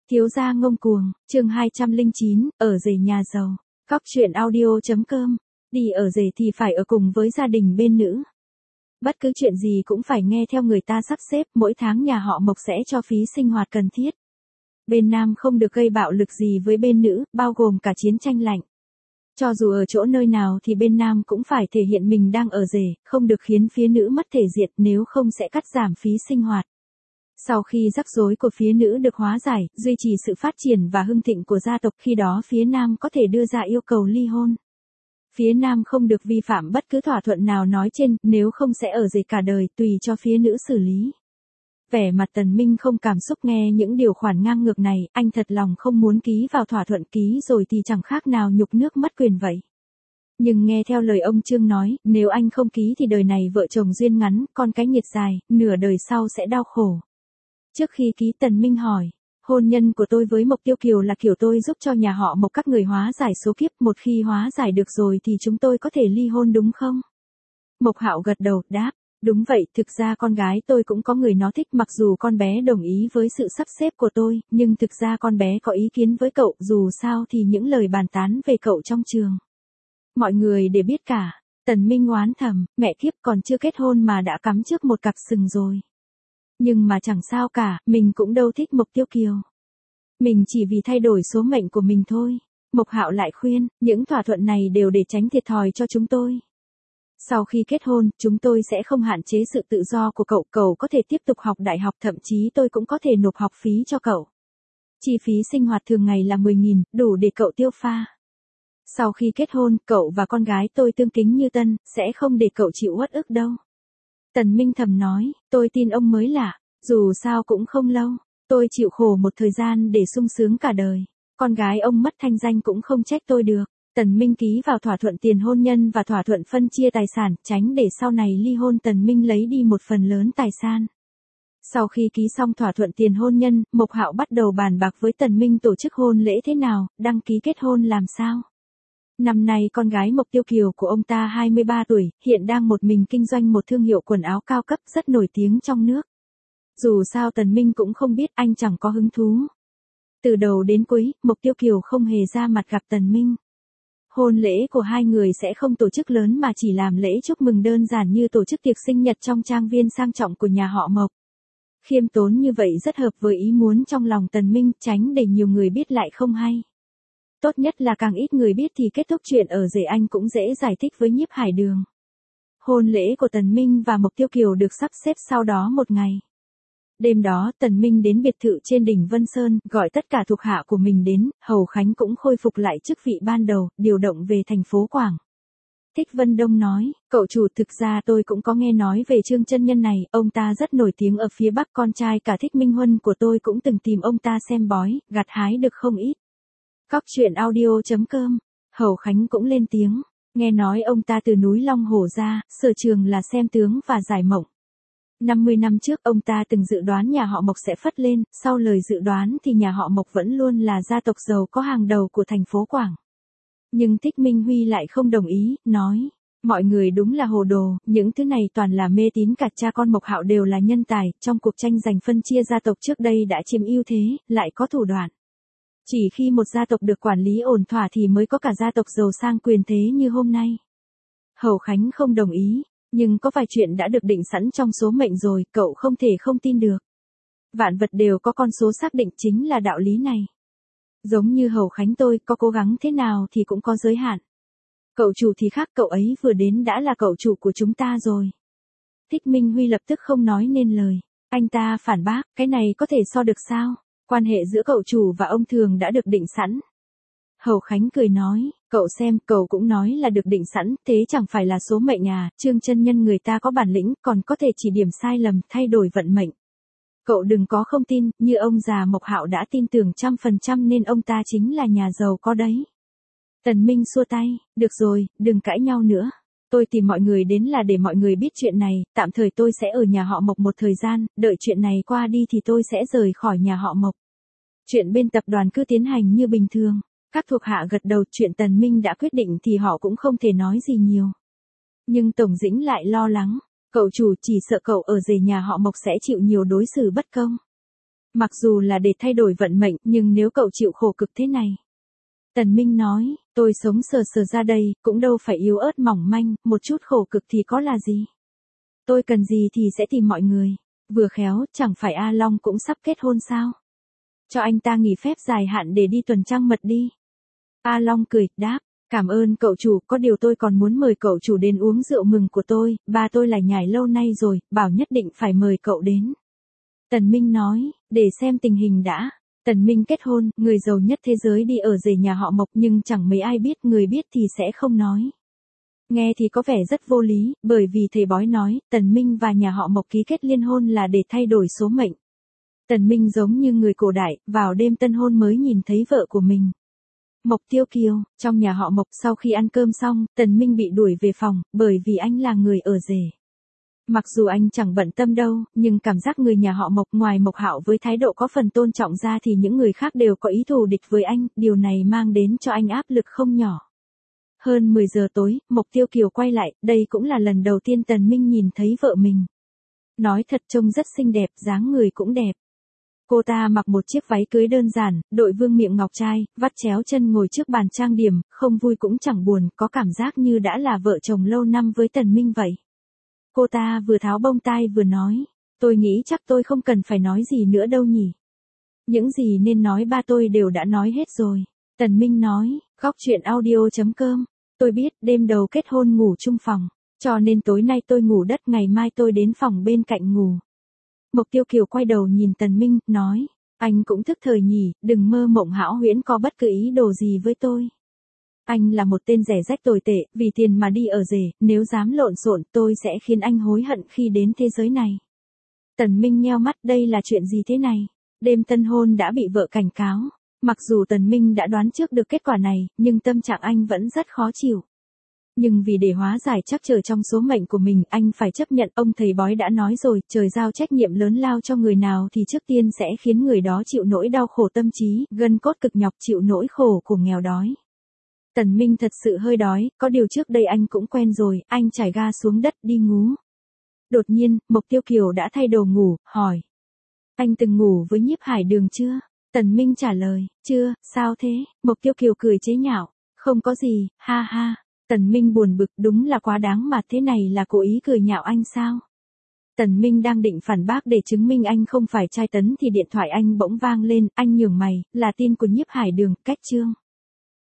Thiếu gia ngông cuồng, chương 209, ở rể nhà giàu. Góc truyện audio.com. Đi ở rể thì phải ở cùng với gia đình bên nữ. Bất cứ chuyện gì cũng phải nghe theo người ta sắp xếp, mỗi tháng nhà họ Mộc sẽ cho phí sinh hoạt cần thiết. Bên nam không được gây bạo lực gì với bên nữ, bao gồm cả chiến tranh lạnh. Cho dù ở chỗ nơi nào thì bên nam cũng phải thể hiện mình đang ở rể, không được khiến phía nữ mất thể diện, nếu không sẽ cắt giảm phí sinh hoạt. Sau khi rắc rối của phía nữ được hóa giải, duy trì sự phát triển và hưng thịnh của gia tộc, khi đó phía nam có thể đưa ra yêu cầu ly hôn. Phía nam không được vi phạm bất cứ thỏa thuận nào nói trên, nếu không sẽ ở rể cả đời, tùy cho phía nữ xử lý. Vẻ mặt Tần Minh không cảm xúc nghe những điều khoản ngang ngược này, anh thật lòng không muốn ký vào thỏa thuận, ký rồi thì chẳng khác nào nhục nước mất quyền vậy. Nhưng nghe theo lời ông Trương nói, nếu anh không ký thì đời này vợ chồng duyên ngắn, con cái nghiệt dài, nửa đời sau sẽ đau khổ. Trước khi ký, Tần Minh hỏi, hôn nhân của tôi với Mộc Tiêu Kiều là kiểu tôi giúp cho nhà họ Mộc các người hóa giải số kiếp, một khi hóa giải được rồi thì chúng tôi có thể ly hôn đúng không? Mộc Hạo gật đầu, đáp, đúng vậy, thực ra con gái tôi cũng có người nó thích, mặc dù con bé đồng ý với sự sắp xếp của tôi, nhưng thực ra con bé có ý kiến với cậu, dù sao thì những lời bàn tán về cậu trong trường. Mọi người đều biết cả. Tần Minh oán thầm, mẹ kiếp, còn chưa kết hôn mà đã cắm trước một cặp sừng rồi. Nhưng mà chẳng sao cả, mình cũng đâu thích Mộc Tiêu Kiều. Mình chỉ vì thay đổi số mệnh của mình thôi. Mộc Hạo lại khuyên, những thỏa thuận này đều để tránh thiệt thòi cho chúng tôi. Sau khi kết hôn, chúng tôi sẽ không hạn chế sự tự do của cậu, cậu có thể tiếp tục học đại học, thậm chí tôi cũng có thể nộp học phí cho cậu. Chi phí sinh hoạt thường ngày là 10.000, đủ để cậu tiêu pha. Sau khi kết hôn, cậu và con gái tôi tương kính như tân, sẽ không để cậu chịu uất ức đâu. Tần Minh thầm nói, tôi tin ông mới lạ, dù sao cũng không lâu, tôi chịu khổ một thời gian để sung sướng cả đời. Con gái ông mất thanh danh cũng không trách tôi được. Tần Minh ký vào thỏa thuận tiền hôn nhân và thỏa thuận phân chia tài sản, tránh để sau này ly hôn Tần Minh lấy đi một phần lớn tài sản. Sau khi ký xong thỏa thuận tiền hôn nhân, Mộc Hạo bắt đầu bàn bạc với Tần Minh tổ chức hôn lễ thế nào, đăng ký kết hôn làm sao. Năm nay con gái Mộc Tiêu Kiều của ông ta 23 tuổi, hiện đang một mình kinh doanh một thương hiệu quần áo cao cấp rất nổi tiếng trong nước. Dù sao Tần Minh cũng không biết, anh chẳng có hứng thú. Từ đầu đến cuối, Mộc Tiêu Kiều không hề ra mặt gặp Tần Minh. Hôn lễ của hai người sẽ không tổ chức lớn mà chỉ làm lễ chúc mừng đơn giản như tổ chức tiệc sinh nhật trong trang viên sang trọng của nhà họ Mộc. Khiêm tốn như vậy rất hợp với ý muốn trong lòng Tần Minh, tránh để nhiều người biết lại không hay. Tốt nhất là càng ít người biết thì kết thúc chuyện ở rể, anh cũng dễ giải thích với Nhiếp Hải Đường. Hôn lễ của Tần Minh và Mộc Tiêu Kiều được sắp xếp sau đó một ngày. Đêm đó, Tần Minh đến biệt thự trên đỉnh Vân Sơn, gọi tất cả thuộc hạ của mình đến, Hầu Khánh cũng khôi phục lại chức vị ban đầu, điều động về thành phố Quảng. Thích Vân Đông nói, cậu chủ, thực ra tôi cũng có nghe nói về Trương chân nhân này, ông ta rất nổi tiếng ở phía Bắc, con trai cả Thích Minh Huân của tôi cũng từng tìm ông ta xem bói, gặt hái được không ít. Góc truyện audio.com. Hầu Khánh cũng lên tiếng, nghe nói ông ta từ núi Long Hổ ra, sở trường là xem tướng và giải mộng. 50 năm trước ông ta từng dự đoán nhà họ Mộc sẽ phất lên, sau lời dự đoán thì nhà họ Mộc vẫn luôn là gia tộc giàu có hàng đầu của thành phố Quảng. Nhưng Thích Minh Huy lại không đồng ý, nói, mọi người đúng là hồ đồ, những thứ này toàn là mê tín, cả cha con Mộc Hạo đều là nhân tài, trong cuộc tranh giành phân chia gia tộc trước đây đã chiếm ưu thế, lại có thủ đoạn. Chỉ khi một gia tộc được quản lý ổn thỏa thì mới có cả gia tộc giàu sang quyền thế như hôm nay. Hầu Khánh không đồng ý, nhưng có vài chuyện đã được định sẵn trong số mệnh rồi, cậu không thể không tin được. Vạn vật đều có con số xác định, chính là đạo lý này. Giống như Hầu Khánh tôi, có cố gắng thế nào thì cũng có giới hạn. Cậu chủ thì khác, cậu ấy vừa đến đã là cậu chủ của chúng ta rồi. Thích Minh Huy lập tức không nói nên lời. Anh ta phản bác, cái này có thể so được sao? Quan hệ giữa cậu chủ và ông Thường đã được định sẵn. Hầu Khánh cười nói, cậu xem, cậu cũng nói là được định sẵn, thế chẳng phải là số mệnh à, Trương chân nhân người ta có bản lĩnh, còn có thể chỉ điểm sai lầm, thay đổi vận mệnh. Cậu đừng có không tin, như ông già Mộc Hạo đã tin tưởng 100% nên ông ta chính là nhà giàu có đấy. Tần Minh xua tay, được rồi, đừng cãi nhau nữa. Tôi tìm mọi người đến là để mọi người biết chuyện này, tạm thời tôi sẽ ở nhà họ Mộc một thời gian, đợi chuyện này qua đi thì tôi sẽ rời khỏi nhà họ Mộc. Chuyện bên tập đoàn cứ tiến hành như bình thường. Các thuộc hạ gật đầu, chuyện Tần Minh đã quyết định thì họ cũng không thể nói gì nhiều. Nhưng Tổng Dĩnh lại lo lắng, cậu chủ chỉ sợ cậu ở rể nhà họ Mộc sẽ chịu nhiều đối xử bất công. Mặc dù là để thay đổi vận mệnh, nhưng nếu cậu chịu khổ cực thế này. Tần Minh nói, tôi sống sờ sờ ra đây, cũng đâu phải yếu ớt mỏng manh, một chút khổ cực thì có là gì. Tôi cần gì thì sẽ tìm mọi người. Vừa khéo, chẳng phải A Long cũng sắp kết hôn sao? Cho anh ta nghỉ phép dài hạn để đi tuần trăng mật đi. A Long cười, đáp, cảm ơn cậu chủ, có điều tôi còn muốn mời cậu chủ đến uống rượu mừng của tôi, ba tôi là nhải lâu nay rồi, bảo nhất định phải mời cậu đến. Tần Minh nói, để xem tình hình đã. Tần Minh kết hôn, người giàu nhất thế giới đi ở rể nhà họ Mộc nhưng chẳng mấy ai biết, người biết thì sẽ không nói. Nghe thì có vẻ rất vô lý, bởi vì thầy bói nói, Tần Minh và nhà họ Mộc ký kết liên hôn là để thay đổi số mệnh. Tần Minh giống như người cổ đại, vào đêm tân hôn mới nhìn thấy vợ của mình. Mộc Tiêu Kiều, trong nhà họ Mộc sau khi ăn cơm xong, Tần Minh bị đuổi về phòng, bởi vì anh là người ở rể. Mặc dù anh chẳng bận tâm đâu, nhưng cảm giác người nhà họ Mộc ngoài Mộc Hạo với thái độ có phần tôn trọng ra thì những người khác đều có ý thù địch với anh, điều này mang đến cho anh áp lực không nhỏ. Hơn 10 giờ tối, Mộc Tiêu Kiều quay lại, đây cũng là lần đầu tiên Tần Minh nhìn thấy vợ mình. Nói thật trông rất xinh đẹp, dáng người cũng đẹp. Cô ta mặc một chiếc váy cưới đơn giản, đội vương miện ngọc trai, vắt chéo chân ngồi trước bàn trang điểm, không vui cũng chẳng buồn, có cảm giác như đã là vợ chồng lâu năm với Tần Minh vậy. Cô ta vừa tháo bông tai vừa nói, tôi nghĩ chắc tôi không cần phải nói gì nữa đâu nhỉ. Những gì nên nói ba tôi đều đã nói hết rồi. Tần Minh nói, góc chuyện audio.com, tôi biết đêm đầu kết hôn ngủ chung phòng, cho nên tối nay tôi ngủ đất, ngày mai tôi đến phòng bên cạnh ngủ. Mộc Tiêu Kiều quay đầu nhìn Tần Minh, nói, anh cũng thức thời nhỉ, đừng mơ mộng hão huyễn có bất cứ ý đồ gì với tôi. Anh là một tên rẻ rách tồi tệ, vì tiền mà đi ở rể, nếu dám lộn xộn tôi sẽ khiến anh hối hận khi đến thế giới này. Tần Minh nheo mắt, đây là chuyện gì thế này? Đêm tân hôn đã bị vợ cảnh cáo. Mặc dù Tần Minh đã đoán trước được kết quả này, nhưng tâm trạng anh vẫn rất khó chịu. Nhưng vì để hóa giải trắc trở trong số mệnh của mình, anh phải chấp nhận, ông thầy bói đã nói rồi, trời giao trách nhiệm lớn lao cho người nào thì trước tiên sẽ khiến người đó chịu nỗi đau khổ tâm trí, gân cốt cực nhọc, chịu nỗi khổ của nghèo đói. Tần Minh thật sự hơi đói, có điều trước đây anh cũng quen rồi, anh trải ga xuống đất đi ngủ. Đột nhiên, Mộc Tiêu Kiều đã thay đồ ngủ, hỏi. Anh từng ngủ với Nhiếp Hải Đường chưa? Tần Minh trả lời, chưa, sao thế? Mộc Tiêu Kiều cười chế nhạo, không có gì, ha ha. Tần Minh buồn bực, đúng là quá đáng mà, thế này là cố ý cười nhạo anh sao? Tần Minh đang định phản bác để chứng minh anh không phải trai tấn thì điện thoại anh bỗng vang lên, anh nhướng mày, là tin của Nhiếp Hải Đường, cách chương.